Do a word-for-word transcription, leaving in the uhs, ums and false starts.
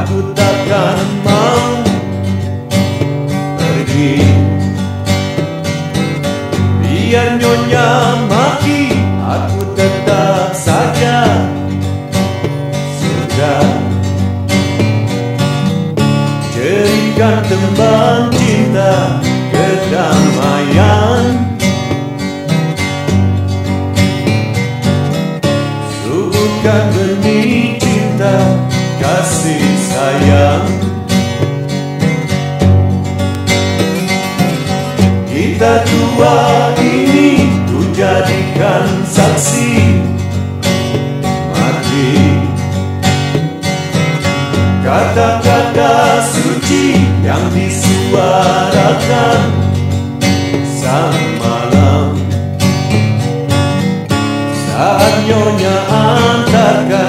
aku takkan mau pergi. Biar nyonya maki, aku tetap saja sudah jadikan tembang cinta kedamaian. Suburkan benih cinta kasih sayang. Kita dua ini ku jadikan saksi mati. Kata-kata suci yang disuarakan sang malam saat nyonya antarkan